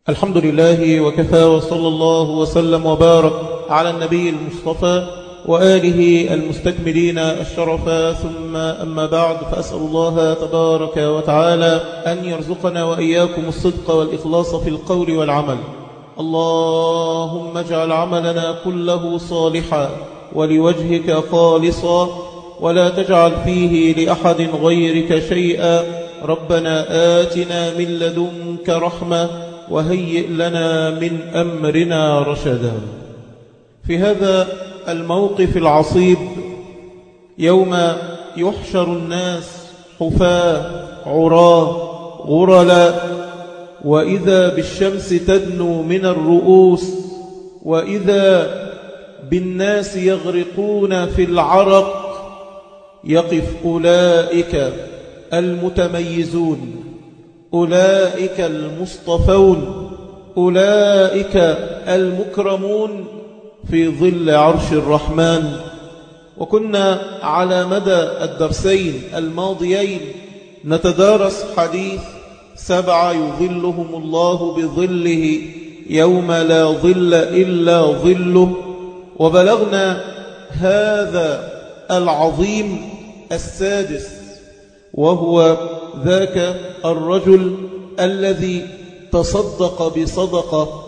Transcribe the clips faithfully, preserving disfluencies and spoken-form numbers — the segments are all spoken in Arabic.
الحمد لله وكفى وصلى الله وسلم وبارك على النبي المصطفى وآله المستكملين الشرفا، ثم أما بعد، فأسأل الله تبارك وتعالى أن يرزقنا وإياكم الصدق والإخلاص في القول والعمل. اللهم اجعل عملنا كله صالحا ولوجهك خالصا، ولا تجعل فيه لأحد غيرك شيئا. ربنا آتنا من لدنك رحمة وهيئ لنا من أمرنا رشدا. في هذا الموقف العصيب، يوم يحشر الناس حفاة عراة غرلا، وإذا بالشمس تدنو من الرؤوس، وإذا بالناس يغرقون في العرق، يقف أولئك المتميزون، أولئك المصطفون، أولئك المكرمون في ظل عرش الرحمن. وكنا على مدى الدرسين الماضيين نتدارس حديث سبعة يظلهم الله بظله يوم لا ظل إلا ظله، وبلغنا هذا العظيم السادس، وهو ذاك الرجل الذي تصدق بصدقة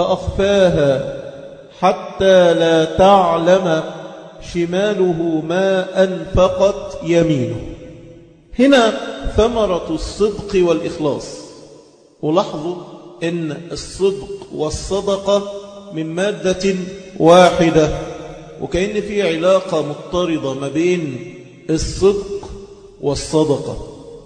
فأخفاها حتى لا تعلم شماله ما أنفقت يمينه. هنا ثمرة الصدق والإخلاص. ولاحظوا إن الصدق والصدقة من مادة واحدة، وكأن في علاقة مضطردة ما بين الصدق والصدقة،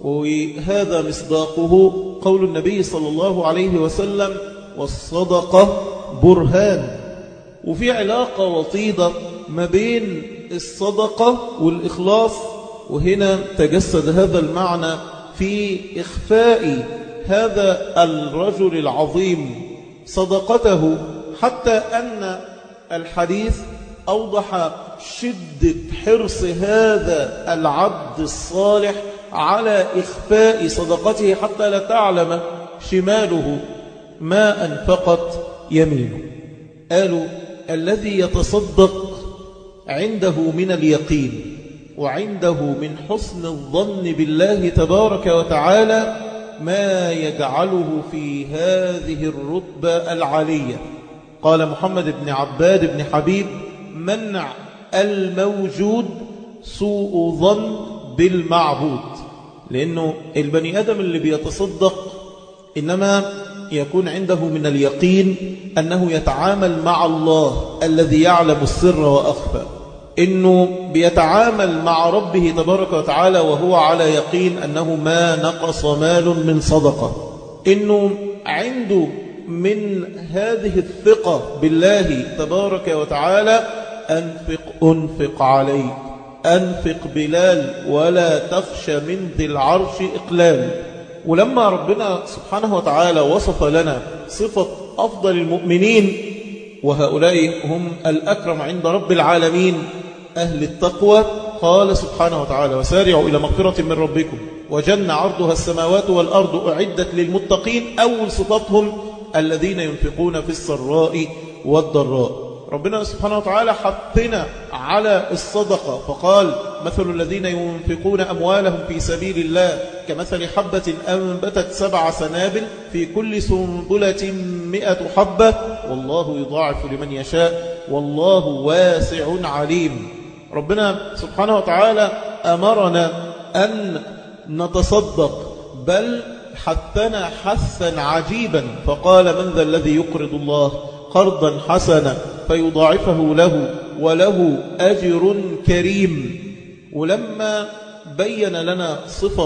وهذا مصداقه قول النبي صلى الله عليه وسلم: والصدقة برهان. وفي علاقة وطيدة ما بين الصدقة والإخلاص، وهنا تجسد هذا المعنى في إخفاء هذا الرجل العظيم صدقته، حتى أن الحديث أوضح شدة حرص هذا العبد الصالح على إخفاء صدقته حتى لا تعلم شماله ما أنفقت يمينه. قالوا: الذي يتصدق عنده من اليقين وعنده من حسن الظن بالله تبارك وتعالى ما يجعله في هذه الرتبة العالية. قال محمد بن عباد بن حبيب: منع الموجود سوء ظن بالمعبود. لأنه البني آدم اللي بيتصدق إنما يكون عنده من اليقين أنه يتعامل مع الله الذي يعلم السر وأخفى، إنه بيتعامل مع ربه تبارك وتعالى وهو على يقين أنه ما نقص مال من صدقة، إنه عنده من هذه الثقة بالله تبارك وتعالى: أنفق أنفق عليك، أنفق بلال ولا تخش من ذي العرش إقلال. ولما ربنا سبحانه وتعالى وصف لنا صفة أفضل المؤمنين، وهؤلاء هم الأكرم عند رب العالمين أهل التقوى، قال سبحانه وتعالى: وسارعوا إلى مغفرة من ربكم وجنة عرضها السماوات والأرض أعدت للمتقين. أول صفاتهم الذين ينفقون في السراء والضراء. ربنا سبحانه وتعالى حثنا على الصدقة فقال: مثل الذين ينفقون أموالهم في سبيل الله كمثل حبة أنبتت سبع سنابل في كل سنبلة مئة حبة والله يضاعف لمن يشاء والله واسع عليم. ربنا سبحانه وتعالى أمرنا أن نتصدق، بل حثنا حثا عجيبا فقال: من ذا الذي يقرض الله قرضا حسنا فيضاعفه له وله أجر كريم. ولما بين لنا صفة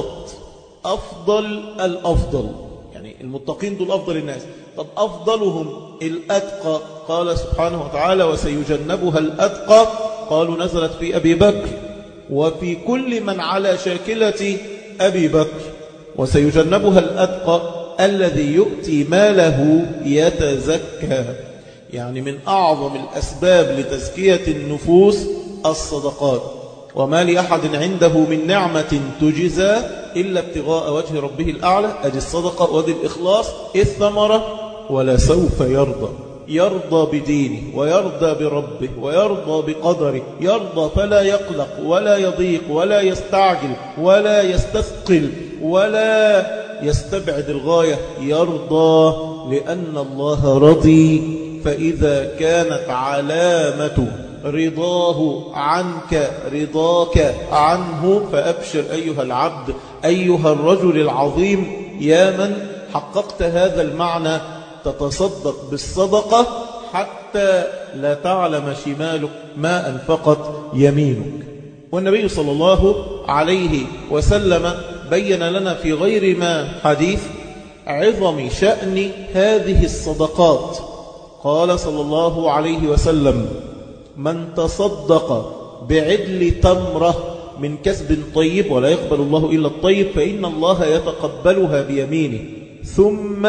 أفضل الأفضل، يعني المتقين دول أفضل الناس، طب أفضلهم الأتقى، قال سبحانه وتعالى: وسيجنبها الأتقى. قالوا نزلت في أبي بكر وفي كل من على شاكلة أبي بكر. وسيجنبها الأتقى الذي يؤتي ماله يتزكى. يعني من أعظم الأسباب لتزكية النفوس الصدقات. وما لأحد عنده من نعمة تجزى إلا ابتغاء وجه ربه الأعلى. أدي الصدقة ودي الإخلاص. الثمرة ولا سوف يرضى. يرضى بدينه ويرضى بربه ويرضى بقدره، يرضى فلا يقلق ولا يضيق ولا يستعجل ولا يستثقل ولا يستبعد الغاية، يرضى لأن الله رضي. فإذا كانت علامة رضاه عنك رضاك عنه فأبشر أيها العبد أيها الرجل العظيم، يا من حققت هذا المعنى، تتصدق بالصدقة حتى لا تعلم شمالك ما أنفقت يمينك. والنبي صلى الله عليه وسلم بين لنا في غير ما حديث عظم شأن هذه الصدقات. قال صلى الله عليه وسلم: من تصدق بعدل تمرة من كسب طيب، ولا يقبل الله إلا الطيب، فإن الله يتقبلها بيمينه ثم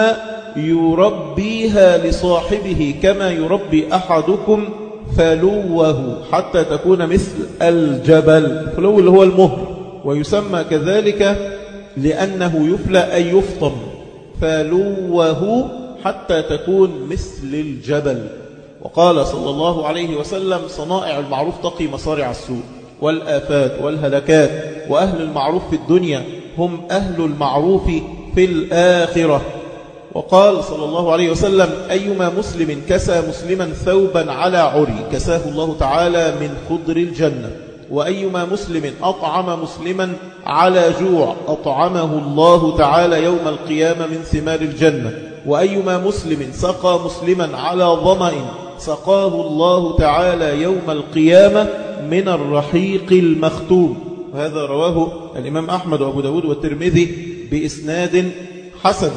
يربيها لصاحبه كما يربي أحدكم فلوه حتى تكون مثل الجبل. الفلو اللي هو المهر، ويسمى كذلك لأنه يفلى أي يفطم، فلوه حتى تكون مثل الجبل. وقال صلى الله عليه وسلم: صنائع المعروف تقي مصارع السوء والآفات والهلكات، وأهل المعروف في الدنيا هم أهل المعروف في الآخرة. وقال صلى الله عليه وسلم: أيما مسلم كسى مسلما ثوبا على عري كساه الله تعالى من خضر الجنة، وأيما مسلم أطعم مسلما على جوع أطعمه الله تعالى يوم القيامة من ثمار الجنة، وأيما مسلم سقى مسلما على ظمأ سقاه الله تعالى يوم القيامة من الرحيق المختوم. وهذا رواه الإمام أحمد وأبو داود والترمذي بإسناد حسن.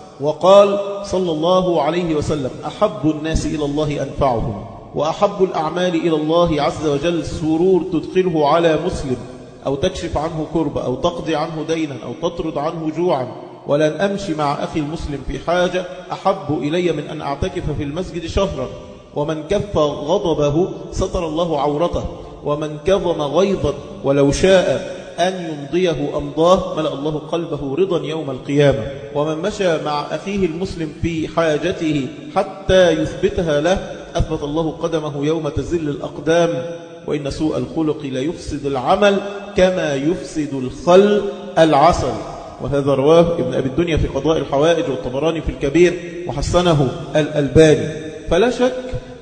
وقال صلى الله عليه وسلم: أحب الناس إلى الله أنفعهم، وأحب الأعمال إلى الله عز وجل سرور تدخله على مسلم، أو تكشف عنه كربة، أو تقضي عنه دينا، أو تطرد عنه جوعا. ولن أمشي مع أخي المسلم في حاجة أحب إلي من أن أعتكف في المسجد شهرا. ومن كف غضبه ستر الله عورته، ومن كظم غيظا ولو شاء أن يمضيه أمضاه ملأ الله قلبه رضا يوم القيامة. ومن مشى مع أخيه المسلم في حاجته حتى يثبتها له أثبت الله قدمه يوم تزل الأقدام. وإن سوء الخلق لا يفسد العمل كما يفسد الخل العسل. وهذا رواه ابن أبي الدنيا في قضاء الحوائج، والطبراني في الكبير، وحسنه الألباني. فلا شك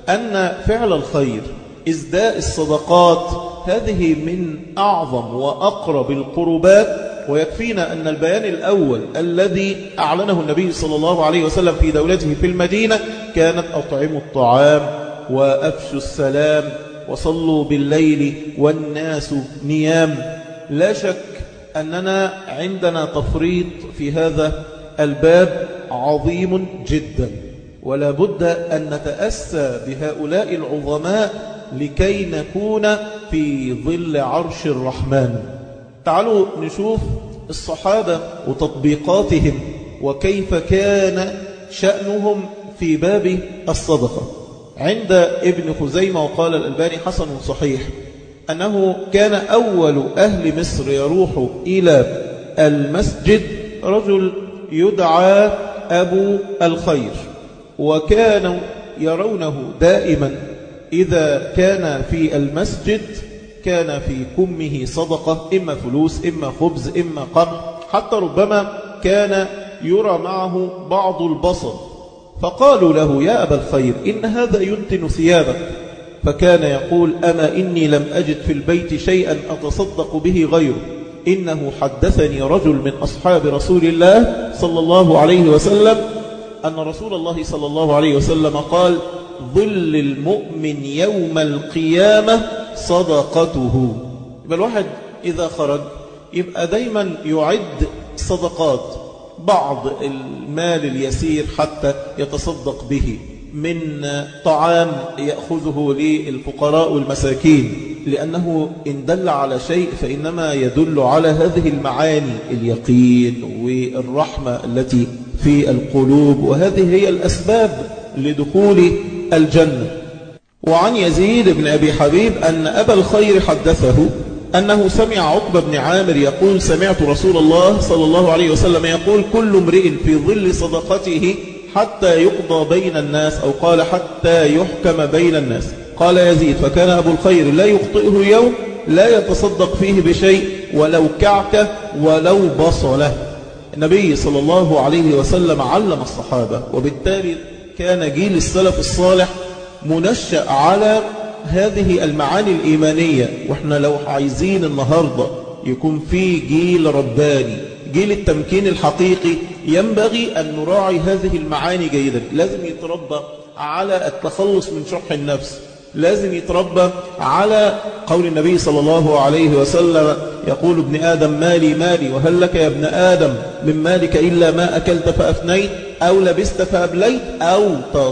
أن فعل الخير، إزداء الصدقات، هذه من أعظم وأقرب القربات. ويكفينا أن البيان الأول الذي أعلنه النبي صلى الله عليه وسلم في دولته في المدينة كانت: أطعموا الطعام وأفشوا السلام وصلوا بالليل والناس نيام. لا شك أننا عندنا تفريط في هذا الباب عظيم جدا، ولا بد أن نتأسى بهؤلاء العظماء لكي نكون في ظل عرش الرحمن. تعالوا نشوف الصحابة وتطبيقاتهم وكيف كان شأنهم في باب الصدقة. عند ابن خزيمة وقال الألباني حسن صحيح أنه كان أول أهل مصر يروح إلى المسجد رجل يدعى أبو الخير، وكانوا يرونه دائما إذا كان في المسجد كان في كمه صدقة، إما فلوس إما خبز إما قمح، حتى ربما كان يرى معه بعض البصل. فقالوا له: يا أبا الخير إن هذا ينتن ثيابك. فكان يقول: أما إني لم أجد في البيت شيئا أتصدق به غيره، إنه حدثني رجل من أصحاب رسول الله صلى الله عليه وسلم أن رسول الله صلى الله عليه وسلم قال: ظل المؤمن يوم القيامة صدقته. يبقى الواحد إذا خرج يبقى دايما يعد صدقات، بعض المال اليسير حتى يتصدق به، من طعام يأخذه للفقراء والمساكين، لأنه إن دل على شيء فإنما يدل على هذه المعاني: اليقين والرحمة التي في القلوب، وهذه هي الأسباب لدخول الجنة. وعن يزيد بن أبي حبيب أن أبا الخير حدثه أنه سمع عقبة بن عامر يقول: سمعت رسول الله صلى الله عليه وسلم يقول: كل امرئ في ظل صدقته حتى يقضى بين الناس، أو قال حتى يحكم بين الناس. قال يزيد: فكان أبو الخير لا يخطئه يوم لا يتصدق فيه بشيء ولو كعكة ولو بصلة. النبي صلى الله عليه وسلم علم الصحابة، وبالتالي كان جيل السلف الصالح منشأ على هذه المعاني الإيمانية. وإحنا لو عايزين النهاردة يكون في جيل رباني، جيل التمكين الحقيقي، ينبغي أن نراعي هذه المعاني جيدا. لازم يتربى على التخلص من شح النفس، لازم يتربى على قول النبي صلى الله عليه وسلم يقول: ابن آدم مالي مالي، وهل لك يا ابن آدم من مالك إلا ما أكلت فأفنيت أو لبست فأبليت أو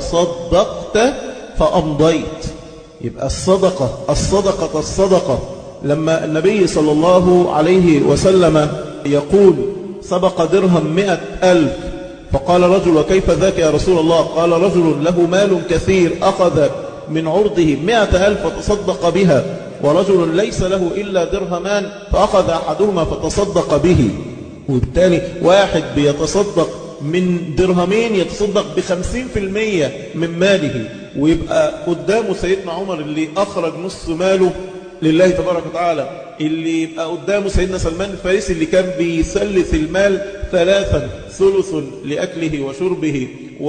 تصدقت فأمضيت. يبقى الصدقة الصدقة الصدقة. لما النبي صلى الله عليه وسلم يقول: سبق درهم مئة ألف، فقال رجل: وكيف ذاك يا رسول الله؟ قال: رجل له مال كثير أخذ من عرضه مئة ألف فتصدق بها، ورجل ليس له إلا درهمان فأخذ أحدهما فتصدق به. وبالتالي واحد بيتصدق من درهمين يتصدق بخمسين في المية من ماله، ويبقى قدامه سيدنا عمر اللي أخرج نص ماله لله تبارك وتعالى، اللي يبقى قدامه سيدنا سلمان الفارسي اللي كان بيثلث المال ثلاثا: ثلث لأكله وشربه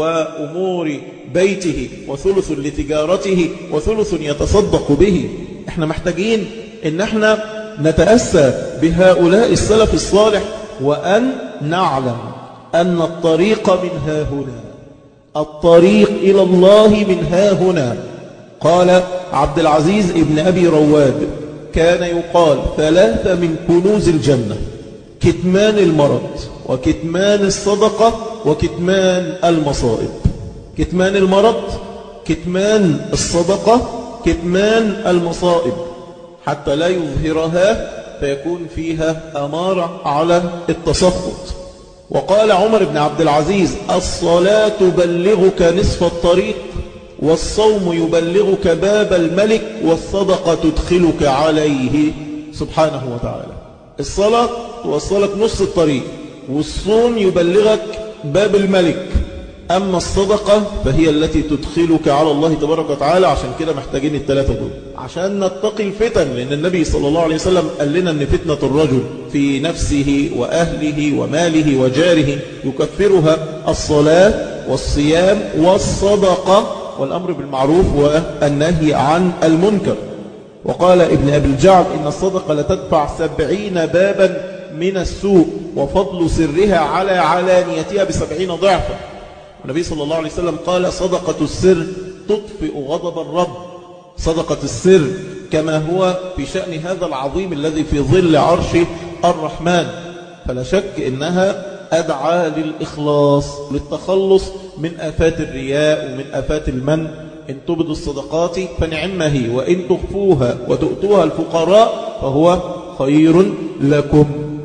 وأمور بيته، وثلث لتجارته، وثلث يتصدق به. احنا محتاجين ان احنا نتأسى بهؤلاء السلف الصالح، وأن نعلم أن الطريق من ها هنا، الطريق إلى الله من ها هنا. قال عبد العزيز ابن أبي رواد: كان يقال ثلاثة من كنوز الجنة: كتمان المرض، وكتمان الصدقة، وكتمان المصائب. كتمان المرض، كتمان الصدقة، كتمان المصائب، حتى لا يظهرها فيكون فيها أمارة على التسخط. وقال عمر بن عبد العزيز: الصلاة تبلغك نصف الطريق، والصوم يبلغك باب الملك، والصدقة تدخلك عليه سبحانه وتعالى. الصلاة توصلك نص الطريق، والصوم يبلغك باب الملك، أما الصدقة فهي التي تدخلك على الله تبارك وتعالى. عشان كده محتاجين الثلاثة دول عشان نتقي الفتن، لأن النبي صلى الله عليه وسلم قال لنا أن فتنة الرجل في نفسه وأهله وماله وجاره يكفرها الصلاة والصيام والصدقة والأمر بالمعروف والنهي عن المنكر. وقال ابن أبي الجعد: إن الصدقة لتدفع سبعين بابا من السوء، وفضل سرها على علانيتها بسبعين ضعفا. النبي صلى الله عليه وسلم قال: صدقة السر تطفئ غضب الرب. صدقة السر كما هو في شأن هذا العظيم الذي في ظل عرش الرحمن، فلا شك إنها أدعى للإخلاص، للتخلص من آفات الرياء ومن آفات المن. إن تبدوا الصدقات فنعمه، وإن تخفوها وتؤتوها الفقراء فهو خير لكم.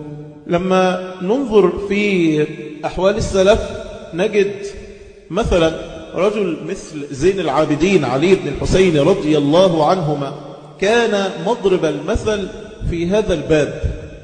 لما ننظر في أحوال السلف نجد مثلا رجل مثل زين العابدين علي بن الحسين رضي الله عنهما، كان مضرب المثل في هذا الباب،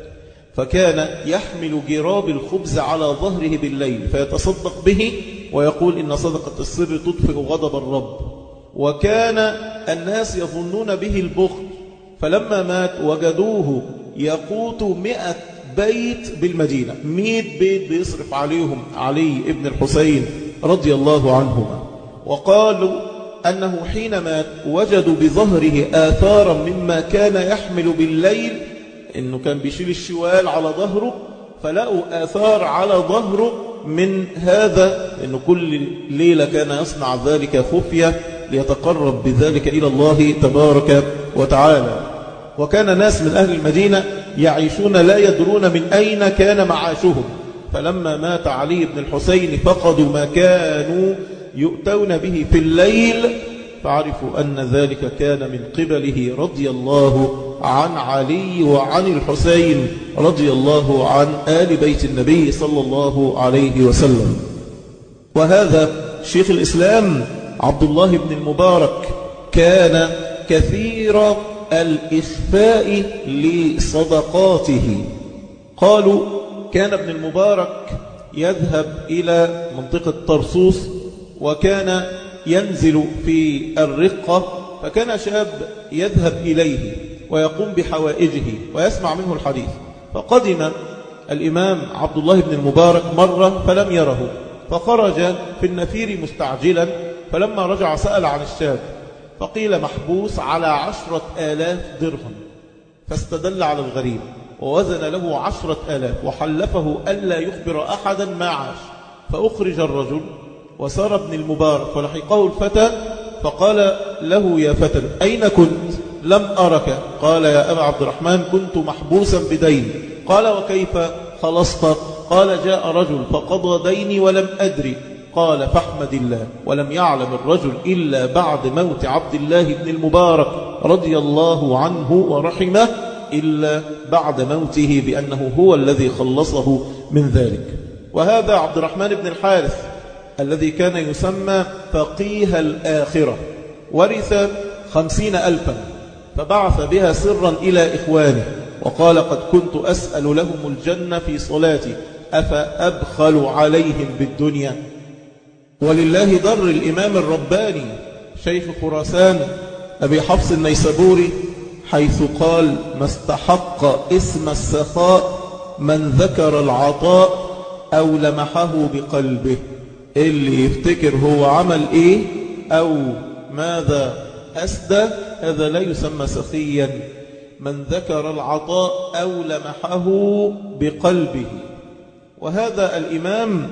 فكان يحمل جراب الخبز على ظهره بالليل فيتصدق به، ويقول: إن صدقة السر تطفئ غضب الرب. وكان الناس يظنون به البخل، فلما مات وجدوه يقوت مئة بيت بالمدينة، مئة بيت بيصرف عليهم علي ابن الحسين رضي الله عنهما. وقالوا أنه حين مات وجدوا بظهره آثارا مما كان يحمل بالليل، إنه كان بيشيل الشوال على ظهره، فلقوا آثار على ظهره من هذا، إنه كل ليلة كان يصنع ذلك خفية ليتقرب بذلك إلى الله تبارك وتعالى. وكان ناس من أهل المدينة يعيشون لا يدرون من أين كان معاشهم، فلما مات علي بن الحسين فقدوا ما كانوا يؤتون به في الليل، فعرفوا أن ذلك كان من قبله رضي الله عن علي وعن الحسين رضي الله عن آل بيت النبي صلى الله عليه وسلم. وهذا شيخ الإسلام عبد الله بن المبارك كان كثير الإخفاء لصدقاته. قالوا: كان ابن المبارك يذهب إلى منطقة طرسوس وكان ينزل في الرقة، فكان شاب يذهب إليه ويقوم بحوائجه ويسمع منه الحديث. فقدم الإمام عبد الله بن المبارك مرة فلم يره، فخرج في النفير مستعجلا، فلما رجع سأل عن الشاب فقيل محبوس على عشرة آلاف درهم، فاستدل على الغريب ووزن له عشرة آلاف وحلفه ألا يخبر أحدا ما عاش. فأخرج الرجل وسار ابن المبارك فلحقه الفتى فقال له يا فتى أين كنت؟ لم أرك. قال يا أبا عبد الرحمن كنت محبوسا بدين. قال وكيف خلصت؟ قال جاء رجل فقضى ديني ولم أدري. قال فاحمد الله. ولم يعلم الرجل إلا بعد موت عبد الله بن المبارك رضي الله عنه ورحمه إلا بعد موته بأنه هو الذي خلصه من ذلك. وهذا عبد الرحمن بن الحارث الذي كان يسمى فقيه الآخرة ورث خمسين ألفا فبعث بها سرا إلى إخوانه وقال قد كنت أسأل لهم الجنة في صلاتي أفأبخل عليهم بالدنيا. ولله در الإمام الرباني شيخ خراسان أبي حفص النيسابوري حيث قال ما استحق اسم السخاء من ذكر العطاء أو لمحه بقلبه. اللي يفتكر هو عمل إيه أو ماذا أسدى هذا لا يسمى سخيا. من ذكر العطاء أو لمحه بقلبه. وهذا الإمام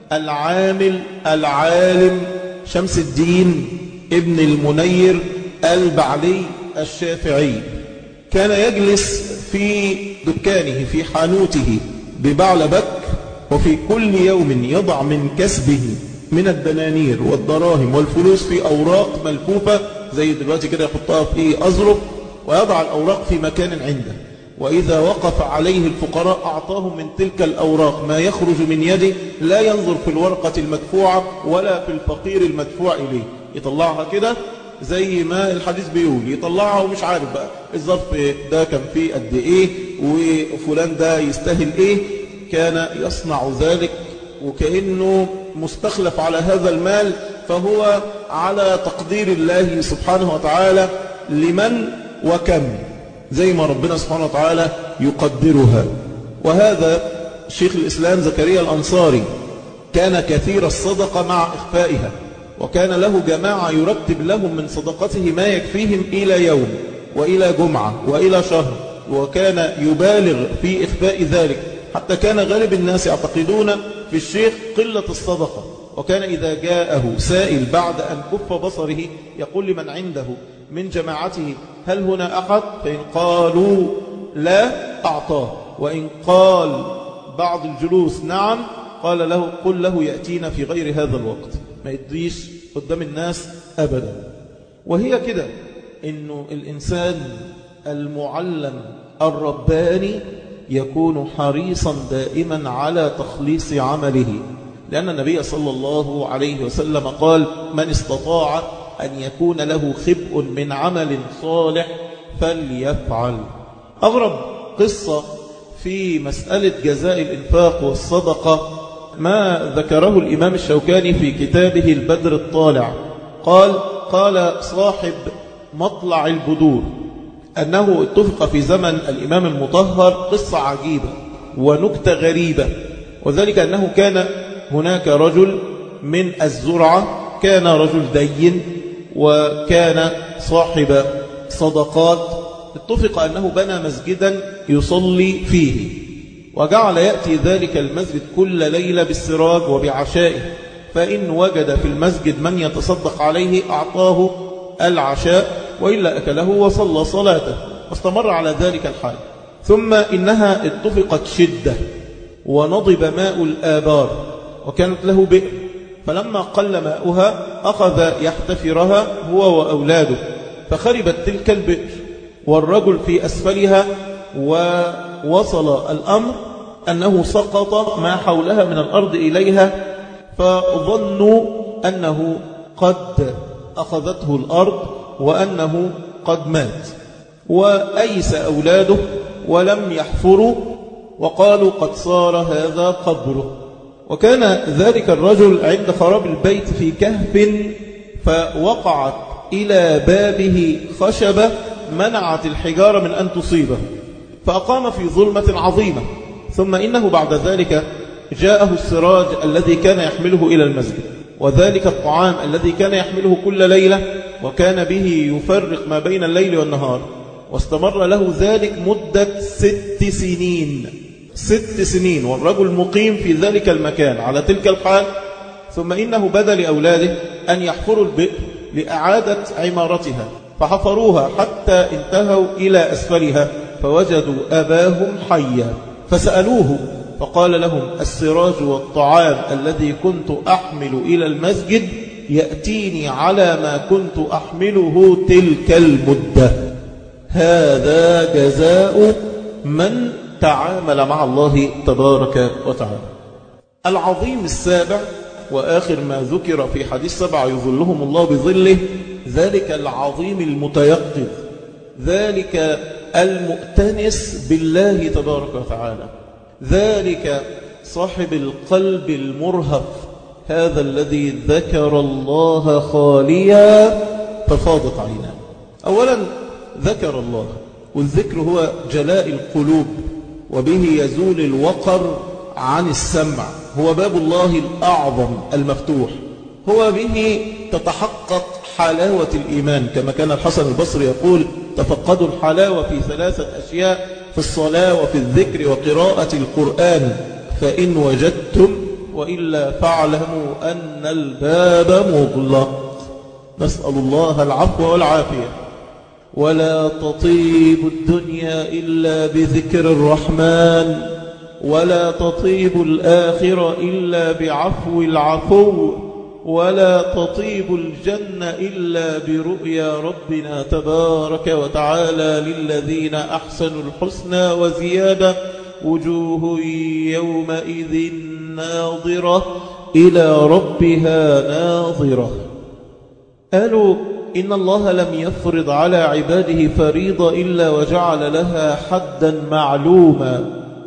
العامل العالم شمس الدين ابن المنير البعلي الشافعي كان يجلس في دكانه في حانوته ببعلبك وفي كل يوم يضع من كسبه من الدنانير والدراهم والفلوس في أوراق ملفوفة زي دلوقتي كده يحطها في أزرق ويضع الأوراق في مكان عنده، وإذا وقف عليه الفقراء أعطاهم من تلك الأوراق ما يخرج من يده لا ينظر في الورقة المدفوعة ولا في الفقير المدفوع إليه، يطلعها كده زي ما الحديث بيقول، يطلعها ومش عارف بقى الظرف ده كان فيه قد إيه وفلان ده يستاهل إيه. كان يصنع ذلك وكأنه مستخلف على هذا المال، فهو على تقدير الله سبحانه وتعالى لمن وكم زي ما ربنا سبحانه وتعالى يقدرها. وهذا شيخ الإسلام زكريا الأنصاري كان كثير الصدقة مع إخفائها، وكان له جماعة يرتب لهم من صدقته ما يكفيهم إلى يوم وإلى جمعة وإلى شهر، وكان يبالغ في إخفاء ذلك حتى كان غالب الناس يعتقدون في الشيخ قلة الصدقة. وكان إذا جاءه سائل بعد أن كف بصره يقول لمن عنده من جماعته هل هنا أحد؟ فإن قالوا لا أعطاه، وإن قال بعض الجلوس نعم قال له قل له يأتينا في غير هذا الوقت، ما يدريش قدام الناس أبدا. وهي كده إنه الإنسان المعلم الرباني يكون حريصا دائما على تخليص عمله، لأن النبي صلى الله عليه وسلم قال من استطاع أن يكون له خبء من عمل صالح فليفعل. أغرب قصة في مسألة جزاء الإنفاق والصدقة ما ذكره الإمام الشوكاني في كتابه البدر الطالع. قال قال صاحب مطلع البدور أنه اتفق في زمن الإمام المطهر قصة عجيبة ونكتة غريبة، وذلك أنه كان هناك رجل من الزرعة، كان رجل دين وكان صاحب صدقات، اتفق أنه بنى مسجدا يصلي فيه، وجعل يأتي ذلك المسجد كل ليلة بالسراج وبعشائه، فإن وجد في المسجد من يتصدق عليه أعطاه العشاء وإلا أكله وصلى صلاته، واستمر على ذلك الحال. ثم إنها اتفقت شدة ونضب ماء الآبار وكانت له بئر، فلما قل ماؤها أخذ يحتفرها هو وأولاده، فخربت تلك البئر والرجل في أسفلها، ووصل الأمر أنه سقط ما حولها من الأرض إليها، فظنوا أنه قد أخذته الأرض وأنه قد مات، وأيس أولاده ولم يحفروا وقالوا قد صار هذا قبره. وكان ذلك الرجل عند خراب البيت في كهف، فوقعت إلى بابه خشبة منعت الحجارة من أن تصيبه، فأقام في ظلمة عظيمة. ثم إنه بعد ذلك جاءه السراج الذي كان يحمله إلى المسجد، وذلك الطعام الذي كان يحمله كل ليلة، وكان به يفرق ما بين الليل والنهار، واستمر له ذلك مدة ست سنين ست سنين والرجل مقيم في ذلك المكان على تلك الحال. ثم إنه بدا لأولاده أن يحفروا البئر لإعادة عمارتها، فحفروها حتى انتهوا إلى أسفلها فوجدوا أباهم حيا، فسألوه فقال لهم: السراج والطعام الذي كنت أحمل إلى المسجد يأتيني على ما كنت أحمله تلك المدة. هذا جزاء من تعامل مع الله تبارك وتعالى. العظيم السابع وآخر ما ذكر في حديث سبعة يظلهم الله بظله، ذلك العظيم المتيقظ، ذلك المؤتنس بالله تبارك وتعالى، ذلك صاحب القلب المرهف، هذا الذي ذكر الله خاليا ففاضت عيناه. أولا ذكر الله، والذكر هو جلاء القلوب، وبه يزول الوقر عن السمع، هو باب الله الأعظم المفتوح، هو به تتحقق حلاوة الإيمان، كما كان الحسن البصري يقول: تفقدوا الحلاوة في ثلاثة أشياء، في الصلاة وفي الذكر وقراءة القرآن، فإن وجدتم وإلا فاعلموا أن الباب مغلق. نسأل الله العفو والعافية. ولا تطيب الدنيا إلا بذكر الرحمن، ولا تطيب الآخرة إلا بعفو العفو، ولا تطيب الجنة إلا برؤيا ربنا تبارك وتعالى للذين أحسنوا الحسنى وزيادة، وجوه يومئذ ناظرة إلى ربها ناظرة. قالوا: إن الله لم يفرض على عباده فريضة إلا وجعل لها حدا معلوما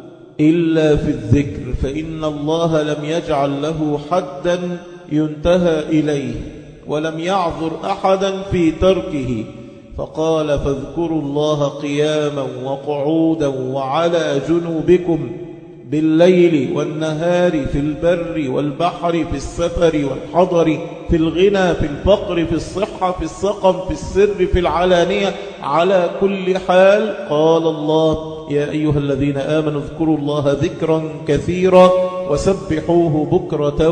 إلا في الذكر، فإن الله لم يجعل له حدا ينتهى إليه، ولم يعذر أحدا في تركه، فقال: فاذكروا الله قياما وقعودا وعلى جنوبكم بالليل والنهار، في البر والبحر، في السفر والحضر، في الغنى، في الفقر، في الصحة، في السقم، في السر، في العلانية، على كل حال. قال الله: يا أيها الذين آمنوا اذكروا الله ذكرا كثيرا وسبحوه بكرة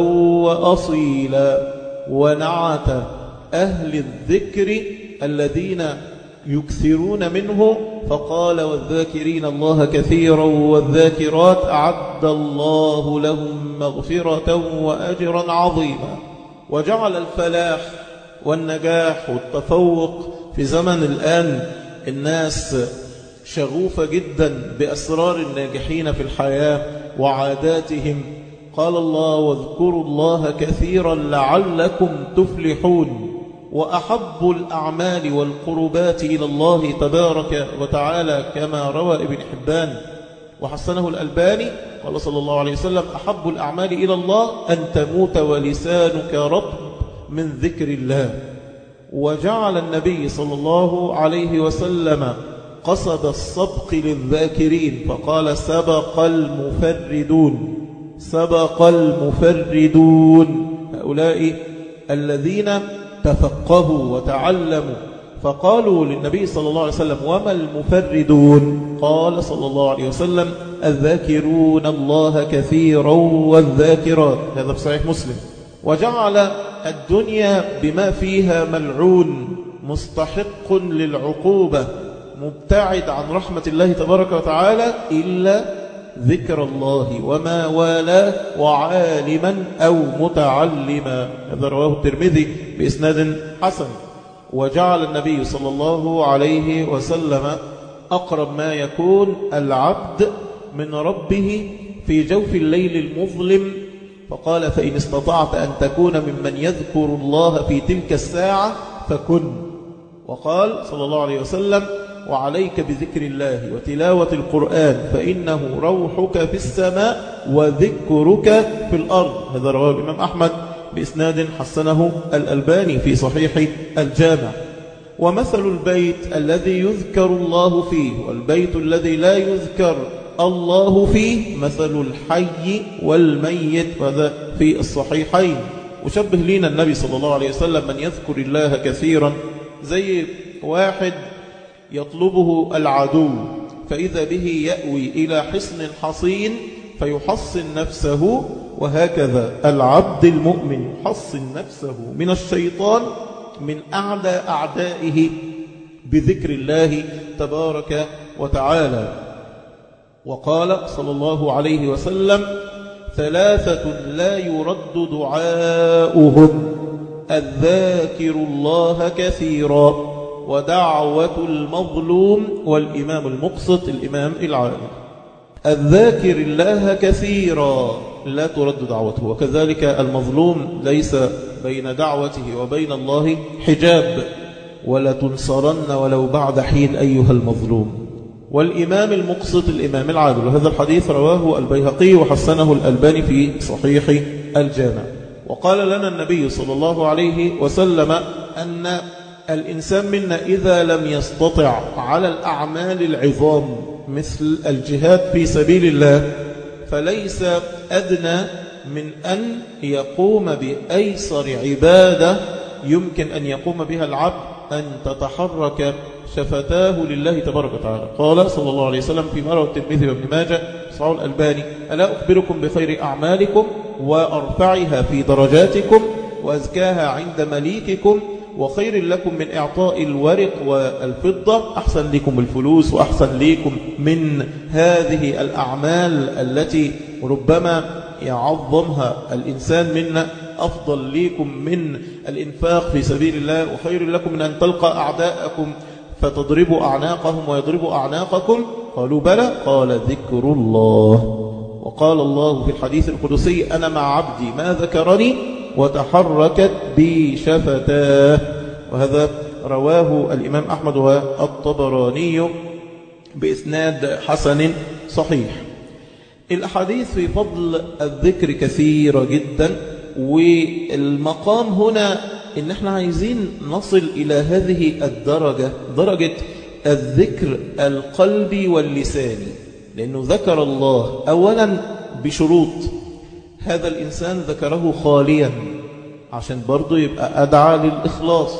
وأصيلا. ونعت أهل الذكر الذين يكثرون منه، فقال: والذاكرين الله كثيرا والذاكرات أعد الله لهم مغفرة وأجرا عظيما. وجعل الفلاح والنجاح والتفوق في زمن الآن الناس شغوفة جدا بأسرار الناجحين في الحياة وعاداتهم. قال الله: واذكروا الله كثيرا لعلكم تفلحون. وأحب الأعمال والقربات إلى الله تبارك وتعالى كما روى ابن حبان وحسنه الألباني، قال صلى الله عليه وسلم: أحب الأعمال إلى الله أن تموت ولسانك رطب من ذكر الله. وجعل النبي صلى الله عليه وسلم قصد السبق للذاكرين، فقال: سبق المفردون، سبق المفردون، هؤلاء الذين تفقهوا وتعلموا. فقالوا للنبي صلى الله عليه وسلم: وما المفردون؟ قال صلى الله عليه وسلم: الذاكرون الله كثيرا والذاكرات. هذا في صحيح مسلم. وجعل الدنيا بما فيها ملعون، مستحق للعقوبة، مبتعد عن رحمة الله تبارك وتعالى، إلا ذكر الله وما والاه وعالما أو متعلما. هذا رواه الترمذي بإسناد حسن. وجعل النبي صلى الله عليه وسلم أقرب ما يكون العبد من ربه في جوف الليل المظلم، فقال: فإن استطعت أن تكون ممن يذكر الله في تلك الساعة فكن. وقال صلى الله عليه وسلم: وعليك بذكر الله وتلاوة القرآن فإنه روحك في السماء وذكرك في الأرض. هذا رواه الإمام أحمد بإسناد حسنه الألباني في صحيح الجامع. ومثل البيت الذي يذكر الله فيه والبيت الذي لا يذكر الله فيه مثل الحي والميت، وهذا في الصحيحين. وشبه لنا النبي صلى الله عليه وسلم من يذكر الله كثيرا زي واحد يطلبه العدو فإذا به يأوي إلى حصن حصين فيحصن نفسه، وهكذا العبد المؤمن يحصن نفسه من الشيطان من أعدى أعدائه بذكر الله تبارك وتعالى. وقال صلى الله عليه وسلم: ثلاثة لا يرد دعاؤهم: الذاكر الله كثيرا، ودعوة المظلوم، والإمام المقسط الإمام العالم. الذاكر الله كثيرا لا ترد دعوته، وكذلك المظلوم ليس بين دعوته وبين الله حجاب، ولا تنصرن ولو بعد حين أيها المظلوم. والإمام المقسط الإمام العادل. وهذا الحديث رواه البيهقي وحسنه الألباني في صحيح الجامع. وقال لنا النبي صلى الله عليه وسلم أن الإنسان منا إذا لم يستطع على الأعمال العظام مثل الجهاد في سبيل الله فليس أدنى من أن يقوم بأيسر عبادة يمكن أن يقوم بها العبد، أن تتحرك شفتاه لله تبارك وتعالى. قال صلى الله عليه وسلم فيما رواه الترمذي وابن ماجه صحيح الألباني: ألا أخبركم بخير أعمالكم وأرفعها في درجاتكم وأزكاها عند مليككم وخير لكم من إعطاء الورق والفضة، أحسن لكم الفلوس وأحسن لكم من هذه الأعمال التي ربما يعظمها الإنسان منا، أفضل لكم من الإنفاق في سبيل الله، وخير لكم من أن تلقى أعداءكم فتضربوا أعناقهم ويضربوا أعناقكم. قالوا بلى، قال: ذكر الله. وقال الله في الحديث القدسي: أنا مع عبدي ما ذكرني وتحركت بي شفتاه. وهذا رواه الإمام أحمد والطبراني بإسناد حسن صحيح. الأحاديث في فضل الذكر كثيرة جدا، والمقام هنا إن احنا عايزين نصل إلى هذه الدرجة، درجة الذكر القلبي واللساني، لأنه ذكر الله أولا بشروط. هذا الإنسان ذكره خاليا عشان برضو يبقى أدعى للإخلاص،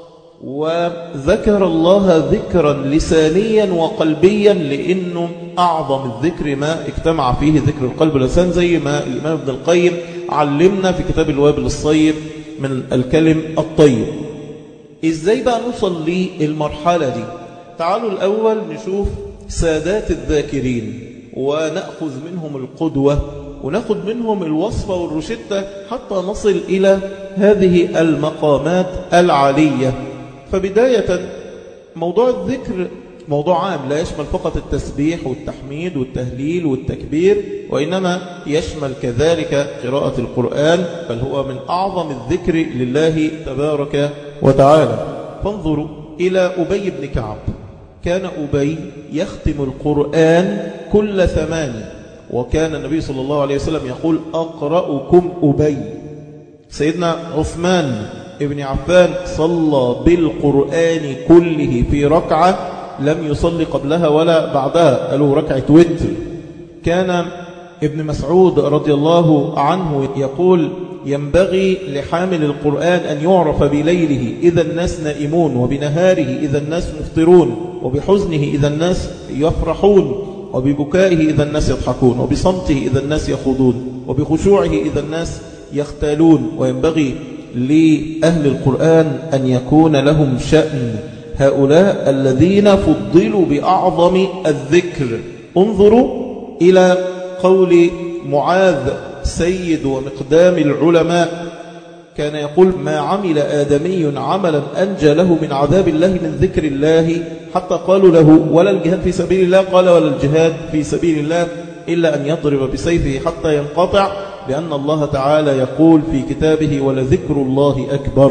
وذكر الله ذكرا لسانيا وقلبيا لأنه أعظم الذكر ما اجتمع فيه ذكر القلب واللسان، زي ما الإمام ابن القيم علمنا في كتاب الوابل الصيب من الكلم الطيب. إزاي بقى نوصل للمرحلة دي؟ تعالوا الأول نشوف سادات الذاكرين ونأخذ منهم القدوة ونأخذ منهم الوصفة والرشدة حتى نصل إلى هذه المقامات العالية. فبداية موضوع الذكر موضوع عام لا يشمل فقط التسبيح والتحميد والتهليل والتكبير، وإنما يشمل كذلك قراءة القرآن، بل هو من أعظم الذكر لله تبارك وتعالى. فانظروا إلى أبي بن كعب. كان أبي يختم القرآن كل ثمان، وكان النبي صلى الله عليه وسلم يقول: أقرأكم أبي. سيدنا عثمان ابن عفان صلى بالقرآن كله في ركعة لم يصلي قبلها ولا بعدها، قالوا ركعة وتر. كان ابن مسعود رضي الله عنه يقول: ينبغي لحامل القرآن أن يعرف بليله إذا الناس نائمون، وبنهاره إذا الناس مفطرون، وبحزنه إذا الناس يفرحون، وببكائه إذا الناس يضحكون، وبصمته إذا الناس يخوضون، وبخشوعه إذا الناس يختالون. وينبغي لأهل القرآن أن يكون لهم شأن، هؤلاء الذين فضلوا بأعظم الذكر. انظروا إلى قول معاذ سيد ومقدام العلماء، كان يقول: ما عمل آدمي عملا أنجى له من عذاب الله من ذكر الله، حتى قالوا له: ولا الجهاد في سبيل الله؟ قال: ولا الجهاد في سبيل الله إلا أن يضرب بسيفه حتى ينقطع، لأن الله تعالى يقول في كتابه: ولذكر الله أكبر.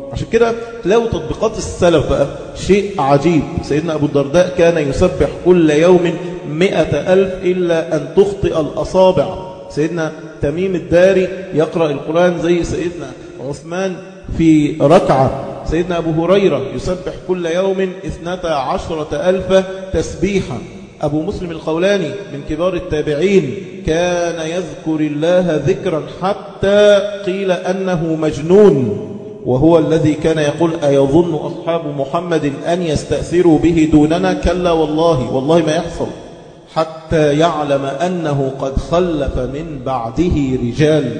عشان كده تلاقوا تطبيقات السلف بقى شيء عجيب. سيدنا أبو الدرداء كان يسبح كل يوم مئة ألف إلا أن تخطئ الأصابع. سيدنا تميم الداري يقرأ القرآن زي سيدنا عثمان في ركعة. سيدنا أبو هريرة يسبح كل يوم اثنتا عشرة ألف تسبيحا. أبو مسلم الخولاني من كبار التابعين كان يذكر الله ذكرا حتى قيل أنه مجنون، وهو الذي كان يقول أيظن أصحاب محمد أن يستأثروا به دوننا؟ كلا والله والله ما يحصل، حتى يعلم أنه قد خلف من بعده رجال.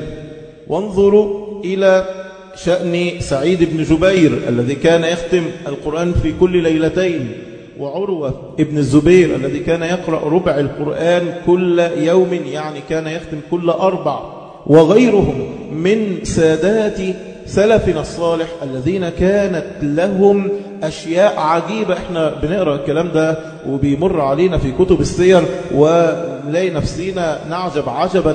وانظروا إلى شأن سعيد بن جبير الذي كان يختم القرآن في كل ليلتين، وعروة ابن الزبير الذي كان يقرأ ربع القرآن كل يوم، يعني كان يختم كل أربع، وغيرهم من سادات سلفنا الصالح الذين كانت لهم أشياء عجيبة. احنا بنقرأ الكلام ده وبيمر علينا في كتب السير ونلاقي نفسنا نعجب عجبا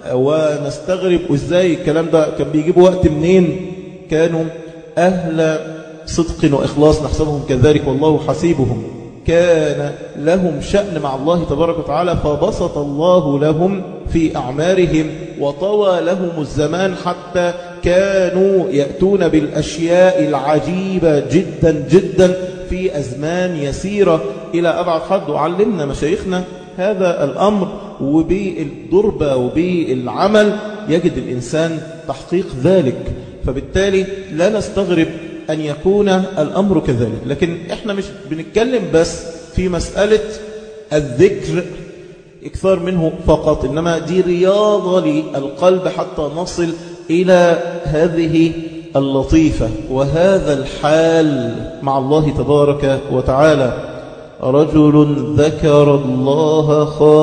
ونستغرب ازاي الكلام ده كان بيجيب وقت منين. كانوا أهل صدق وإخلاص نحسبهم كذلك والله حسيبهم. كان لهم شأن مع الله تبارك وتعالى، فبسط الله لهم في أعمارهم وطوى لهم الزمان حتى كانوا يأتون بالأشياء العجيبة جدا جدا في أزمان يسيرة إلى أبعد حد. وعلمنا مشايخنا هذا الأمر، وبالضربة وبالعمل يجد الإنسان تحقيق ذلك. فبالتالي لا نستغرب أن يكون الأمر كذلك. لكن إحنا مش بنتكلم بس في مسألة الذكر إكثار منه فقط، إنما دي رياضة للقلب حتى نصل إلى هذه اللطيفة وهذا الحال مع الله تبارك وتعالى. رجل ذكر الله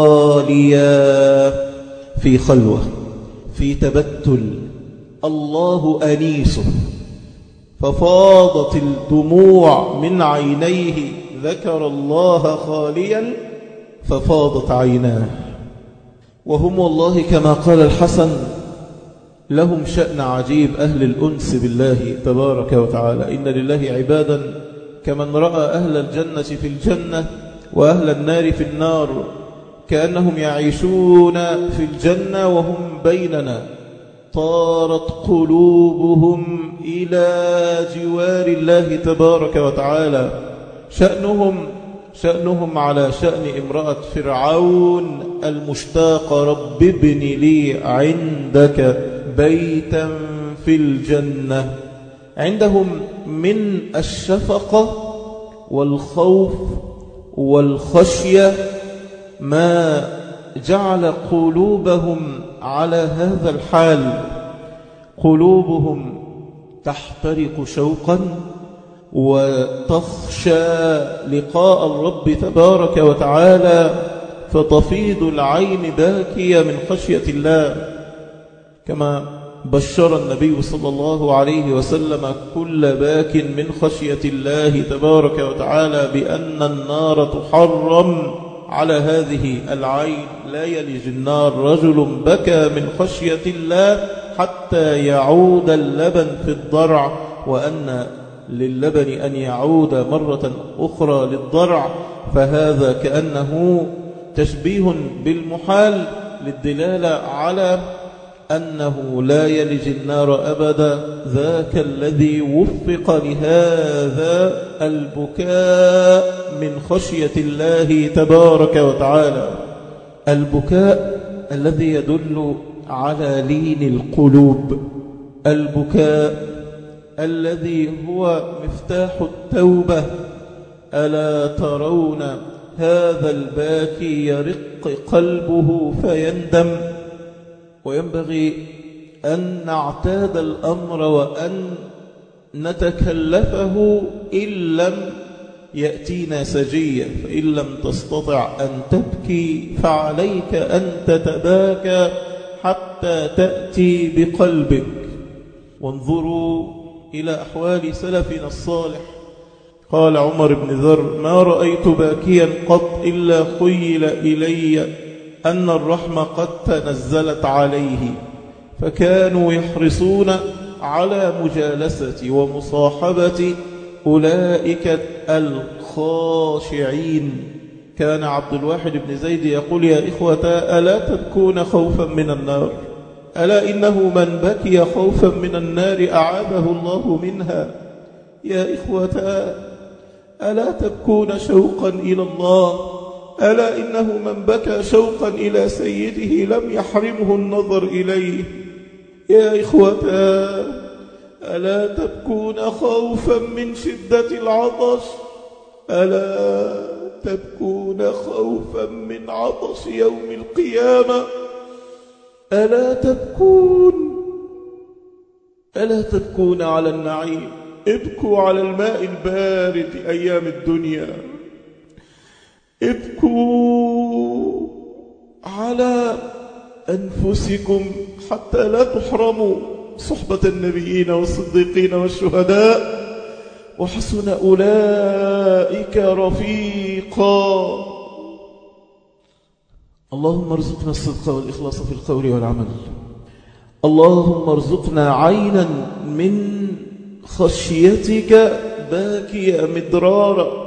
خاليا في خلوة في تبتل، الله أنيسه، ففاضت الدموع من عينيه، ذكر الله خاليا ففاضت عيناه. وهم والله كما قال الحسن لهم شأن عجيب، أهل الأنس بالله تبارك وتعالى. إن لله عبادا كمن رأى أهل الجنة في الجنة وأهل النار في النار، كأنهم يعيشون في الجنة وهم بيننا، طارت قلوبهم إلى جوار الله تبارك وتعالى. شأنهم شأنهم على شأن امرأة فرعون المشتاقة، رب ابن لي عندك بيتا في الجنة. عندهم من الشفقة والخوف والخشية ما جعل قلوبهم على هذا الحال. قلوبهم تحترق شوقا وتخشى لقاء الرب تبارك وتعالى، فتفيض العين باكية من خشية الله، كما بشر النبي صلى الله عليه وسلم كل باك من خشية الله تبارك وتعالى بأن النار تحرم على هذه العين. لا يلج النار رجل بكى من خشية الله حتى يعود اللبن في الضرع، وأن للبن أن يعود مرة أخرى للضرع، فهذا كأنه تشبيه بالمحال للدلالة على أنه لا يلج النار أبدا. ذاك الذي وفق لهذا البكاء من خشية الله تبارك وتعالى، البكاء الذي يدل على لين القلوب، البكاء الذي هو مفتاح التوبة. ألا ترون هذا الباكي يرق قلبه فيندم؟ وينبغي أن نعتاد الأمر وأن نتكلفه إن لم يأتينا سجية. فإن لم تستطع أن تبكي فعليك أن تتباكى حتى تأتي بقلبك. وانظروا إلى أحوال سلفنا الصالح. قال عمر بن ذر: ما رأيت باكيا قط إلا خيل إلي أن الرحمة قد تنزلت عليه، فكانوا يحرصون على مجالسة ومصاحبة أولئك الخاشعين. كان عبد الواحد بن زيد يقول: يا إخوة، ألا تبكون خوفا من النار؟ ألا إنه من بكي خوفا من النار أعاذه الله منها. يا إخوة، ألا تبكون شوقا إلى الله؟ ألا إنه من بكى شوقا إلى سيده لم يحرمه النظر إليه. يا إخوة، ألا تبكون خوفا من شدة العطش؟ ألا تبكون خوفا من عطش يوم القيامة؟ ألا تبكون ألا تبكون على النعيم؟ ابكوا على الماء البارد أيام الدنيا، ابكوا على أنفسكم حتى لا تحرموا صحبة النبيين والصديقين والشهداء، وحسن أولئك رفيقا. اللهم ارزقنا الصدق والإخلاص في القول والعمل. اللهم ارزقنا عينا من خشيتك باكية مدرارا.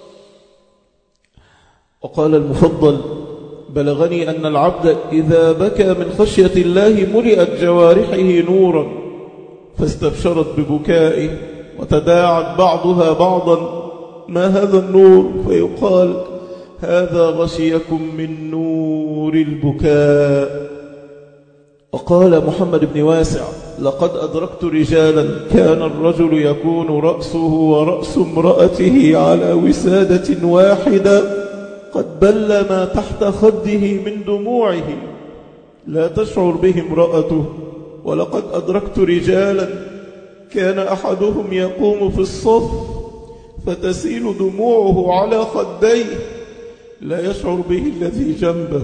وقال المفضل: بلغني أن العبد إذا بكى من خشية الله ملئت جوارحه نورا، فاستبشرت ببكائه وتداعت بعضها بعضا: ما هذا النور؟ فيقال: هذا غشيكم من نور البكاء. وقال محمد بن واسع: لقد أدركت رجالا كان الرجل يكون رأسه ورأس امرأته على وسادة واحدة قد بل ما تحت خده من دموعه لا تشعر به امرأته. ولقد أدركت رجالا كان أحدهم يقوم في الصف فتسيل دموعه على خديه لا يشعر به الذي جنبه.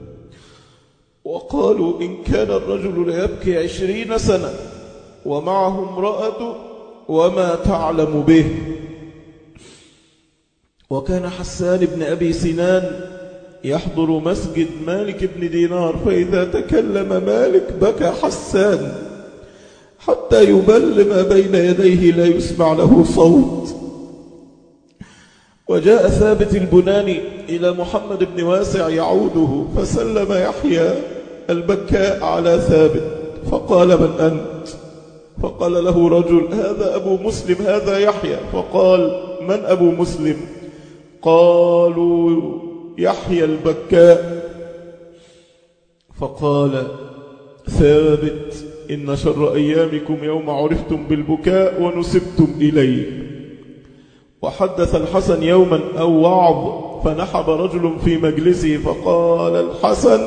وقالوا: إن كان الرجل ليبكي عشرين سنة ومعه امرأته وما تعلم به. وكان حسان بن أبي سنان يحضر مسجد مالك بن دينار، فإذا تكلم مالك بكى حسان حتى يبل ما بين يديه لا يسمع له صوت. وجاء ثابت البناني إلى محمد بن واسع يعوده، فسلم يحيى البكاء على ثابت فقال: من أنت؟ فقال له رجل: هذا أبو مسلم، هذا يحيى. فقال: من أبو مسلم؟ قالوا: يحيى البكاء. فقال ثابت: إن شر أيامكم يوم عرفتم بالبكاء ونسبتم إليه. وحدث الحسن يوما أو وعظ فنحب رجل في مجلسه فقال الحسن: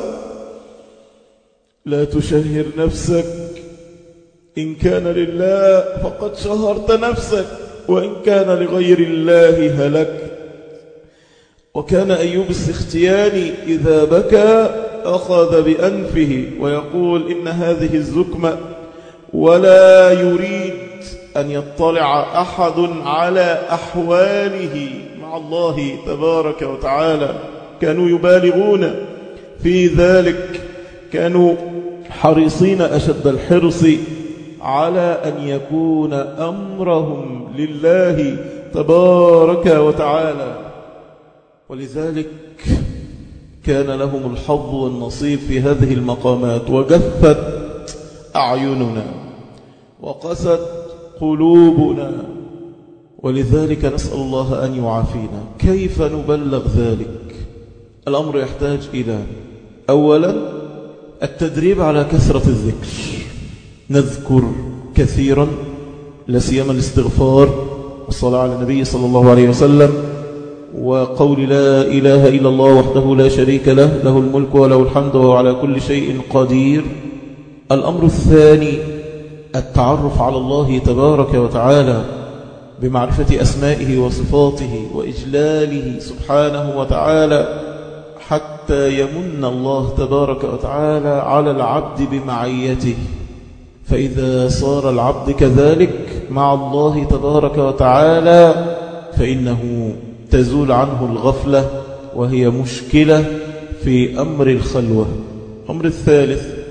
لا تشهر نفسك، إن كان لله فقد شهرت نفسك، وإن كان لغير الله هلكت. وكان أيوب السختياني إذا بكى أخذ بأنفه ويقول: إن هذه الزكمة، ولا يريد أن يطلع أحد على أحواله مع الله تبارك وتعالى. كانوا يبالغون في ذلك، كانوا حريصين أشد الحرص على أن يكون أمرهم لله تبارك وتعالى. ولذلك كان لهم الحظ والنصيب في هذه المقامات. وجفت أعيننا وقست قلوبنا، ولذلك نسأل الله أن يعافينا. كيف نبلغ ذلك؟ الأمر يحتاج إلى أولا التدريب على كثرة الذكر، نذكر كثيرا، لا سيما الاستغفار والصلاة على النبي صلى الله عليه وسلم، وقول لا إله إلا الله وحده لا شريك له، له الملك وله الحمد وهو على كل شيء قدير. الأمر الثاني التعرف على الله تبارك وتعالى بمعرفة أسمائه وصفاته وإجلاله سبحانه وتعالى، حتى يمن الله تبارك وتعالى على العبد بمعيته. فإذا صار العبد كذلك مع الله تبارك وتعالى فإنه تزول عنه الغفلة، وهي مشكلة في أمر الخلوة. الأمر الثالث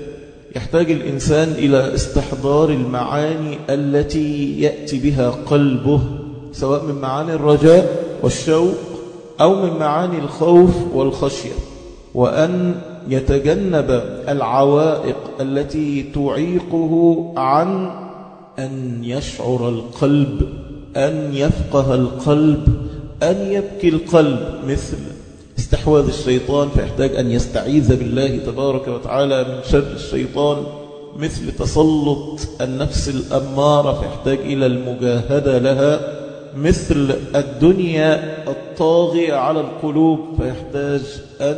يحتاج الإنسان إلى استحضار المعاني التي يأتي بها قلبه، سواء من معاني الرجاء والشوق أو من معاني الخوف والخشية، وأن يتجنب العوائق التي تعيقه عن أن يشعر القلب، أن يفقه القلب، أن يبكي القلب، مثل استحواذ الشيطان فيحتاج أن يستعيذ بالله تبارك وتعالى من شر الشيطان، مثل تسلط النفس الأمارة فيحتاج إلى المجاهدة لها، مثل الدنيا الطاغية على القلوب فيحتاج أن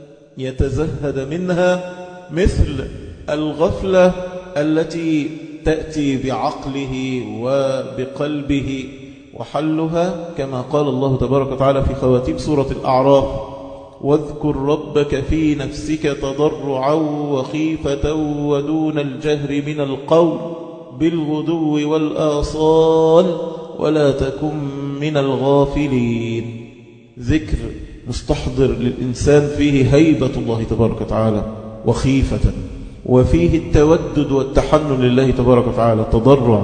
يتزهد منها، مثل الغفلة التي تأتي بعقله وبقلبه، وحلها كما قال الله تبارك وتعالى في خواتيم سورة الأعراف: واذكر ربك في نفسك تضرعا وخيفة ودون الجهر من القول بالغدو والآصال ولا تكن من الغافلين. ذكر مستحضر للإنسان فيه هيبة الله تبارك وتعالى وخيفة، وفيه التودد والتحنن لله تبارك وتعالى، تضرع،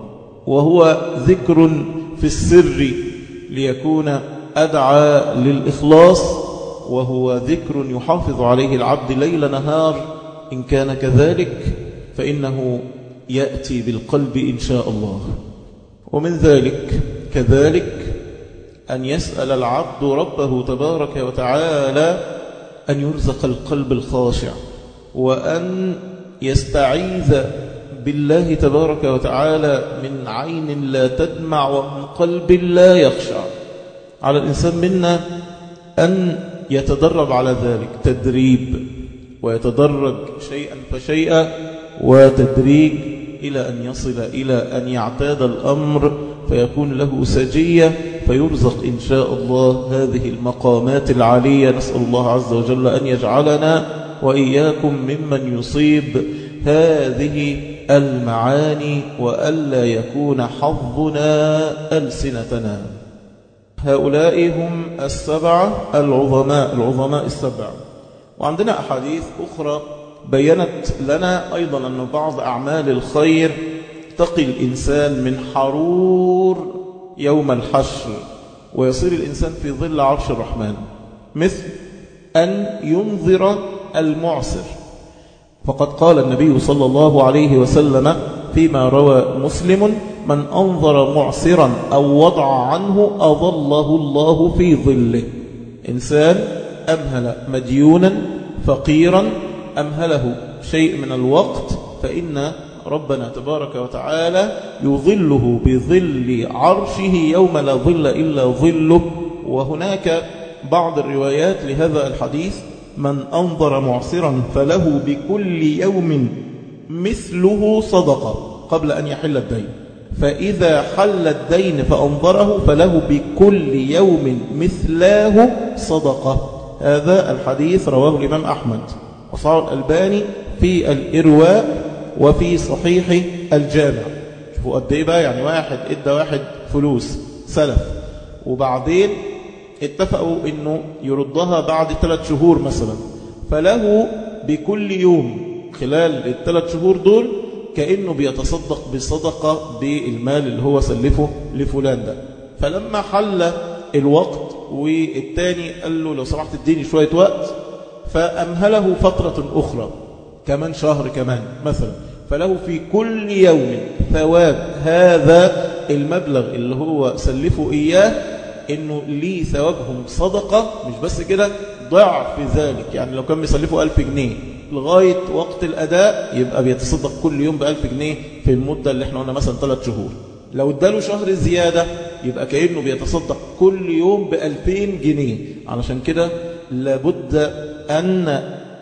وهو ذكر في السر ليكون أدعى للإخلاص، وهو ذكر يحافظ عليه العبد ليل نهار. إن كان كذلك فإنه يأتي بالقلب إن شاء الله. ومن ذلك كذلك أن يسأل العبد ربه تبارك وتعالى أن يرزق القلب الخاشع، وأن يستعيذ بالله تبارك وتعالى من عين لا تدمع ومن قلب لا يخشع. على الإنسان منا أن يتدرب على ذلك تدريب، ويتدرج شيئا فشيئا وتدريج إلى أن يصل إلى أن يعتاد الأمر فيكون له سجية، فيرزق إن شاء الله هذه المقامات العالية. نسأل الله عز وجل أن يجعلنا وإياكم ممن يصيب هذه المعاني، وألا يكون حظنا ألسنتنا. هؤلاء هم السبعة العظماء، العظماء السبع. وعندنا أحاديث أخرى بيّنت لنا أيضا أن بعض أعمال الخير تقي الإنسان من حرور يوم الحشر، ويصير الإنسان في ظل عرش الرحمن، مثل أن ينذر المعسر. فقد قال النبي صلى الله عليه وسلم فيما روى مسلم: من أنظر معسرا أو وضع عنه أظله الله في ظله. إنسان أمهل مديونا فقيرا، أمهله شيء من الوقت، فإن ربنا تبارك وتعالى يظله بظل عرشه يوم لا ظل إلا ظله. وهناك بعض الروايات لهذا الحديث: من أنظر معسرا فله بكل يوم مثله صدقة قبل أن يحل الدين، فإذا حل الدين فأنظره فله بكل يوم مثله صدقة. هذا الحديث رواه الإمام أحمد وصححه الألباني في الإرواء وفي صحيح الجامع. شوفوا قد ايه بقى، يعني واحد ادى واحد فلوس سلف، وبعدين اتفقوا انه يردها بعد ثلاث شهور مثلا، فله بكل يوم خلال الثلاث شهور دول كأنه بيتصدق بصدقة بالمال اللي هو سلفه لفلان ده. فلما حل الوقت والتاني قال له لو سمحت اديني شوية وقت، فأمهله فترة أخرى كمان شهر كمان مثلا، فله في كل يوم ثواب هذا المبلغ اللي هو سلفه إياه، إنه ليه ثوابهم صدقة. مش بس كده، ضعف ذلك. يعني لو كان بيسلفه ألف جنيه لغاية وقت الأداء يبقى بيتصدق كل يوم بألف جنيه في المدة اللي احنا قلنا مثلا ثلاث شهور. لو اداله شهر زيادة يبقى كأنه بيتصدق كل يوم بألفين جنيه. علشان كده لابد أن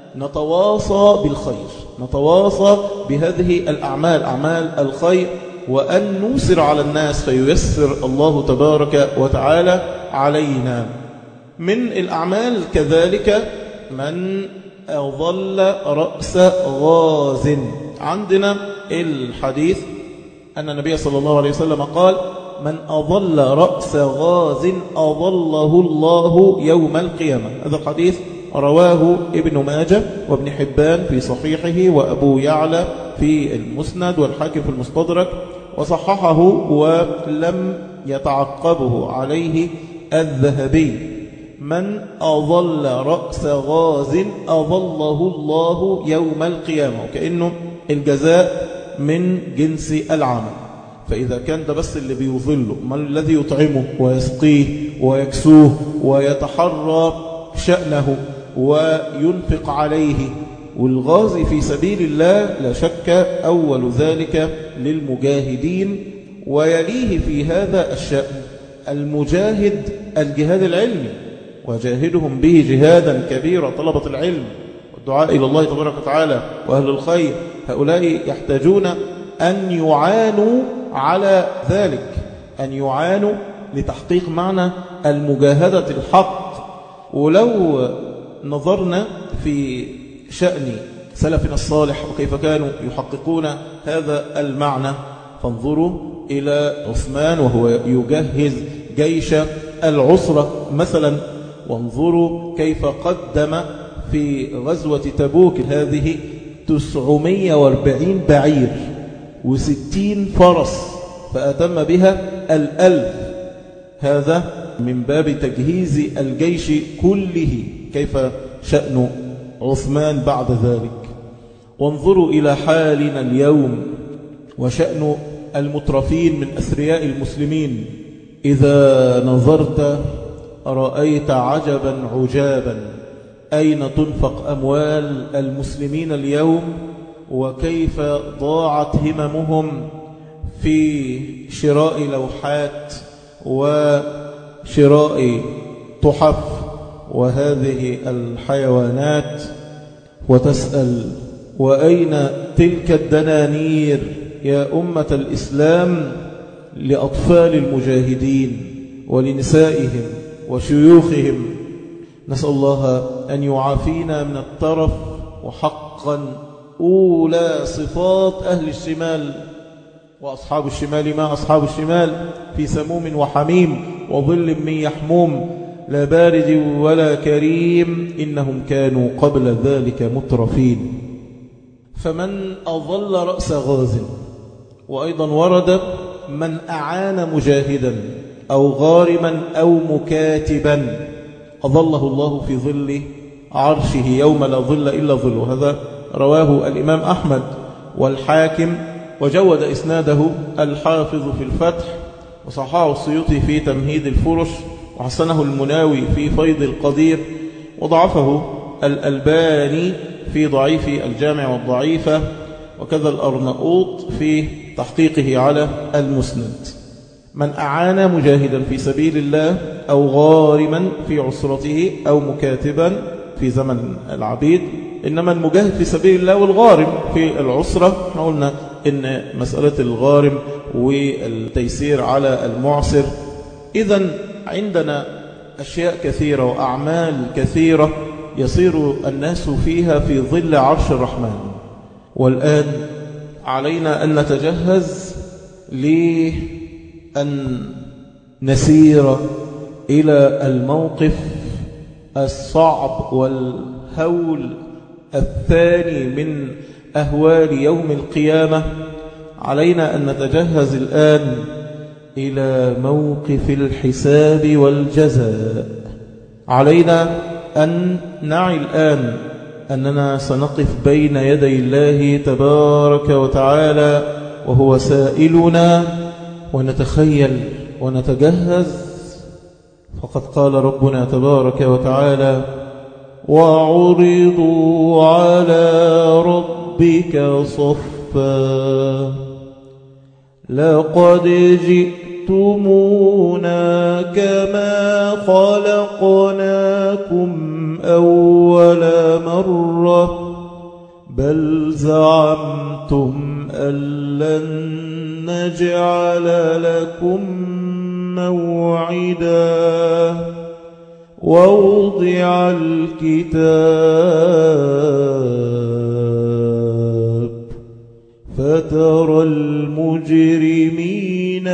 نتواصى بالخير، نتواصى بهذه الأعمال، أعمال الخير، وأن نوسر على الناس فييسر الله تبارك وتعالى علينا. من الأعمال كذلك من أظل رأس غاز. عندنا الحديث أن النبي صلى الله عليه وسلم قال: من أظل رأس غاز أظله الله يوم القيامة. هذا الحديث رواه ابن ماجه وابن حبان في صحيحه وأبو يعلى في المسند والحاكم في المستدرك، وصححه ولم يتعقبه عليه الذهبي: من أظل رأس غاز أظله الله يوم القيامة، وكأنه الجزاء من جنس العمل. فإذا كان ده بس اللي بيظله، ما الذي يطعمه ويسقيه ويكسوه ويتحرى شأنه وينفق عليه؟ والغازي في سبيل الله لا شك أول ذلك للمجاهدين، ويليه في هذا الشأن المجاهد الجهاد العلمي، وجاهدهم به جهادا كبيرا طلبة العلم والدعاء إلى الله تبارك وتعالى وأهل الخير. هؤلاء يحتاجون أن يعانوا على ذلك، أن يعانوا لتحقيق معنى المجاهدة الحق. ولو نظرنا في شأن سلفنا الصالح وكيف كانوا يحققون هذا المعنى، فانظروا إلى عثمان وهو يجهز جيش العسرة مثلا، وانظروا كيف قدم في غزوة تبوك هذه تسعمائة وأربعين بعير وستين فرس، فأتم بها الألف. هذا من باب تجهيز الجيش كله. كيف شأن عثمان بعد ذلك؟ وانظروا إلى حالنا اليوم وشأن المترفين من أثرياء المسلمين. إذا نظرت رأيت عجبا عجابا، أين تنفق أموال المسلمين اليوم، وكيف ضاعت هممهم في شراء لوحات وشراء تحف وهذه الحيوانات، وتسأل وأين تلك الدنانير يا أمة الإسلام لأطفال المجاهدين ولنسائهم وشيوخهم؟ نسأل الله أن يعافينا من الترف. وحقا أولى صفات أهل الشمال، وأصحاب الشمال ما أصحاب الشمال، في سموم وحميم وظل من يحموم، لا بارد ولا كريم، إنهم كانوا قبل ذلك مترفين. فمن أظل رأس غاز، وأيضا ورد من أعان مجاهدا أو غارما أو مكاتبا أظله الله في ظل عرشه يوم لا ظل إلا ظله. هذا رواه الإمام أحمد والحاكم، وجود إسناده الحافظ في الفتح، وصححه السيوطي في تمهيد الفرش، وحسنه المناوي في فيض القدير، وضعفه الألباني في ضعيف الجامع والضعيفة، وكذا الأرناؤوط في تحقيقه على المسند. من أعان مجاهدا في سبيل الله أو غارما في عسرته أو مكاتبا في زمن العبيد، إنما المجاهد في سبيل الله والغارم في العسرة. احنا قلنا إن مسألة الغارم والتيسير على المعسر. إذن عندنا أشياء كثيرة وأعمال كثيرة يصير الناس فيها في ظل عرش الرحمن. والآن علينا أن نتجهز لأن نسير إلى الموقف الصعب والهول الثاني من أهوال يوم القيامة. علينا أن نتجهز الآن إلى موقف الحساب والجزاء. علينا أن نعي الآن أننا سنقف بين يدي الله تبارك وتعالى وهو سائلنا، ونتخيل ونتجهز. فقد قال ربنا تبارك وتعالى: وعرضوا على ربك صفا لقد جئتمونا كما خلقناكم أول مرة بل زعمتم أن لن نجعل لكم موعدا ووضع الكتاب فترى المجرمين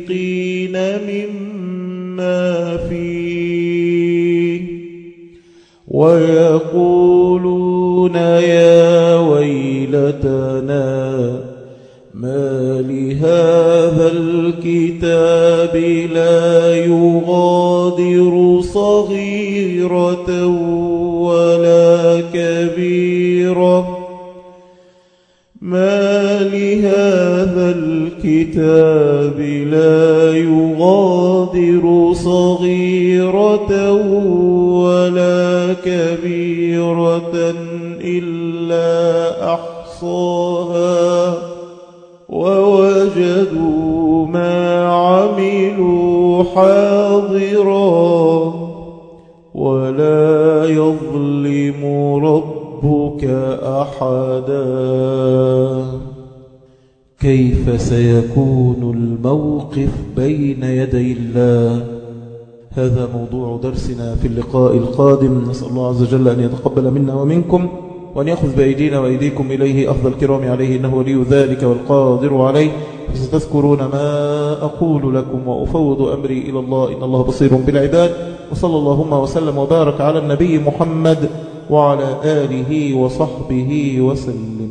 مشفقين مما فيه ويقولون يا ويلتنا ما لهذا الكتاب لا يغادر صغيرة ولا كبيرة ما لهذا الكتاب لا يغادر صغيرة ولا كبيرة إلا أحصاها ووجدوا ما عملوا حاضرا ولا يظلم ربك أحدا. كيف سيكون الموقف بين يدي الله؟ هذا موضوع درسنا في اللقاء القادم. نسأل الله عز وجل أن يتقبل منا ومنكم وأن يأخذ بأيدينا وأيديكم إليه أخذ الكرام عليه، إنه ولي ذلك والقادر عليه. فستذكرون ما أقول لكم وأفوض أمري إلى الله، إن الله بصير بالعباد. وصلى اللهم وسلم وبارك على النبي محمد وعلى آله وصحبه وسلم.